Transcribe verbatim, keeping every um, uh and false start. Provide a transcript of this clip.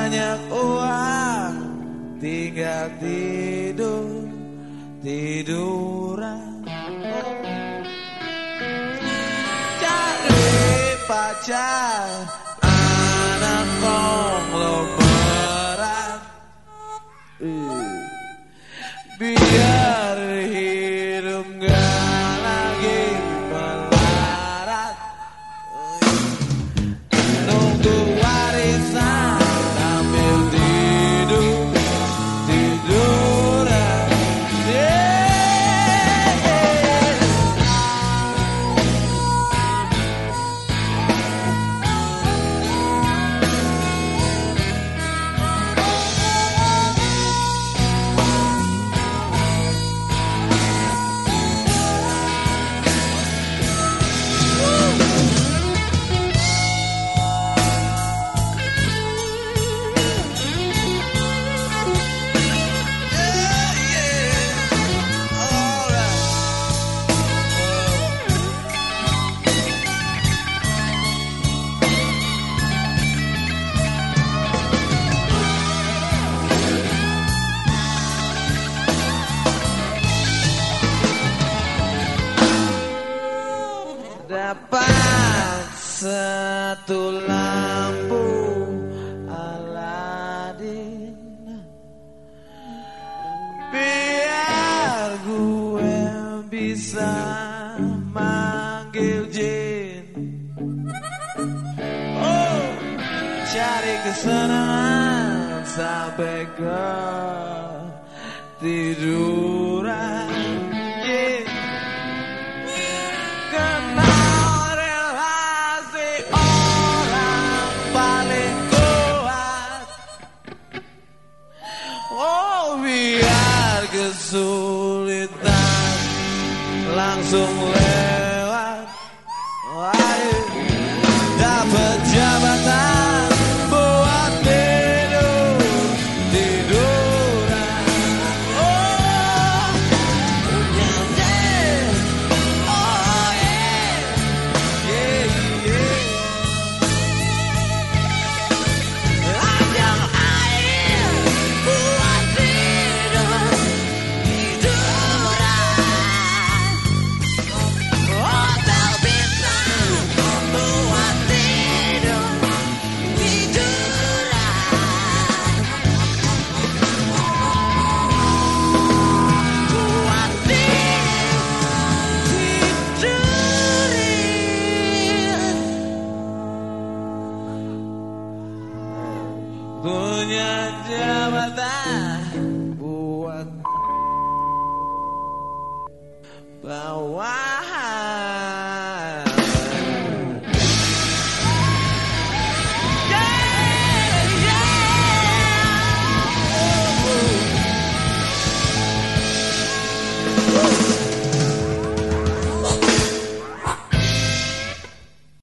banyak uang, tinggal tidur, tiduran. Cari pacar, anak konglomerat, biar hidup gak lagi melarat. Nunggu warisan sambil tidur, tiduran. Dapat satu lampu Aladin, biar gue bisa manggil jin. Oh, cari kesenangan sampai ke tiduran. Yeah. Kenal relasi orang paling kuat. Oh, biar kesulitan langsung lewat. Ayo, dapat jabatan buat tidur, tiduran. Oh, yeah, yeah. Oh, yeah. Yeah, yeah. Ajang air buat tidur, tiduran. Hotel bintang buat tidur, tiduran. Buat tidurin. Punya jabatan